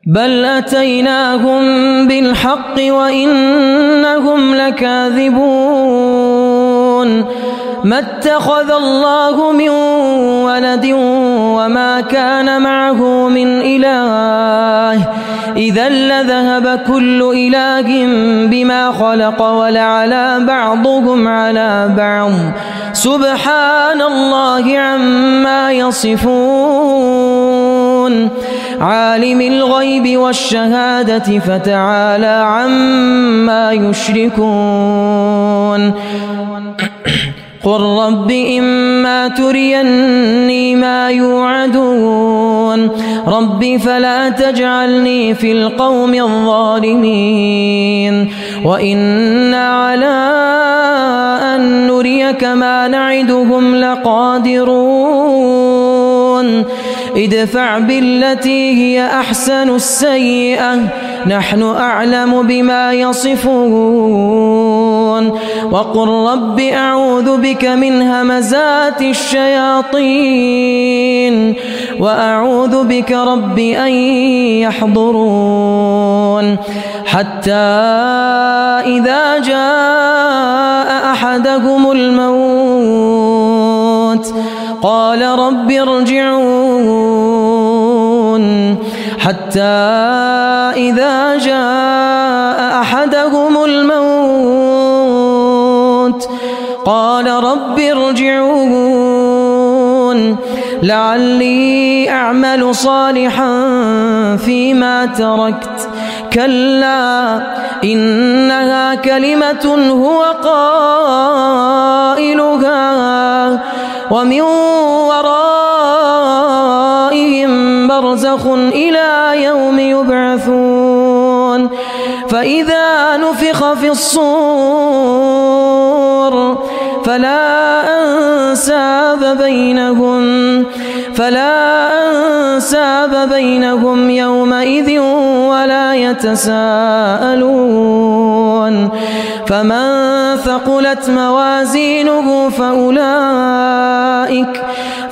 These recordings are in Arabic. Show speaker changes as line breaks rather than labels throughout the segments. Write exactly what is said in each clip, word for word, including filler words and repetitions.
بل أتيناهم بالحق وإنهم لكاذبون ما اتخذ الله من ولد وما كان معه من إله إذا لذهب كل إله بما خلق ولعلى بعضهم على بعض سبحان الله عما يصفون عالم الغيب والشهادة فتعالى عما يشركون قل رب إما تريني ما يوعدون رب فلا تجعلني في القوم الظالمين وإنا على أن نريك ما نعدهم لقادرون ادفع بالتي هي أحسن السيئة نحن أعلم بما يصفون وقل رب أعوذ بك من همزات الشياطين وأعوذ بك رب أن يحضرون حتى إذا جاء أحدهم الموت قال رب ارجعون حتى إذا جاء أحدهم الموت قال رب ارجعون لعلي أعمل صالحا فيما تركت كلا إنها كلمة هو قائلها ومن ورائهم برزخ إلى يوم يبعثون فإذا نفخ في الصور فلا أنساب بينهم فلا أنساب بينهم يومئذ ولا يتساءلون فمن ثقلت موازينه فأولئك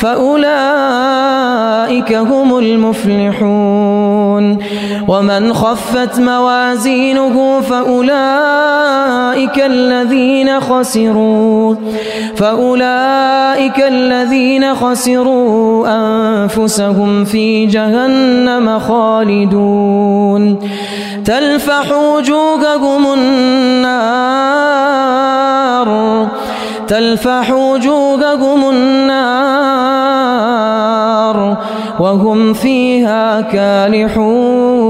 فأولئك هم المفلحون ومن خفت موازينه فأولئك الذين خسروا فأولئك الذين خسروا أنفسهم في جهنم خالدون تلفح وجوههم النار تلفح وجوههم النار وهم فيها كالحون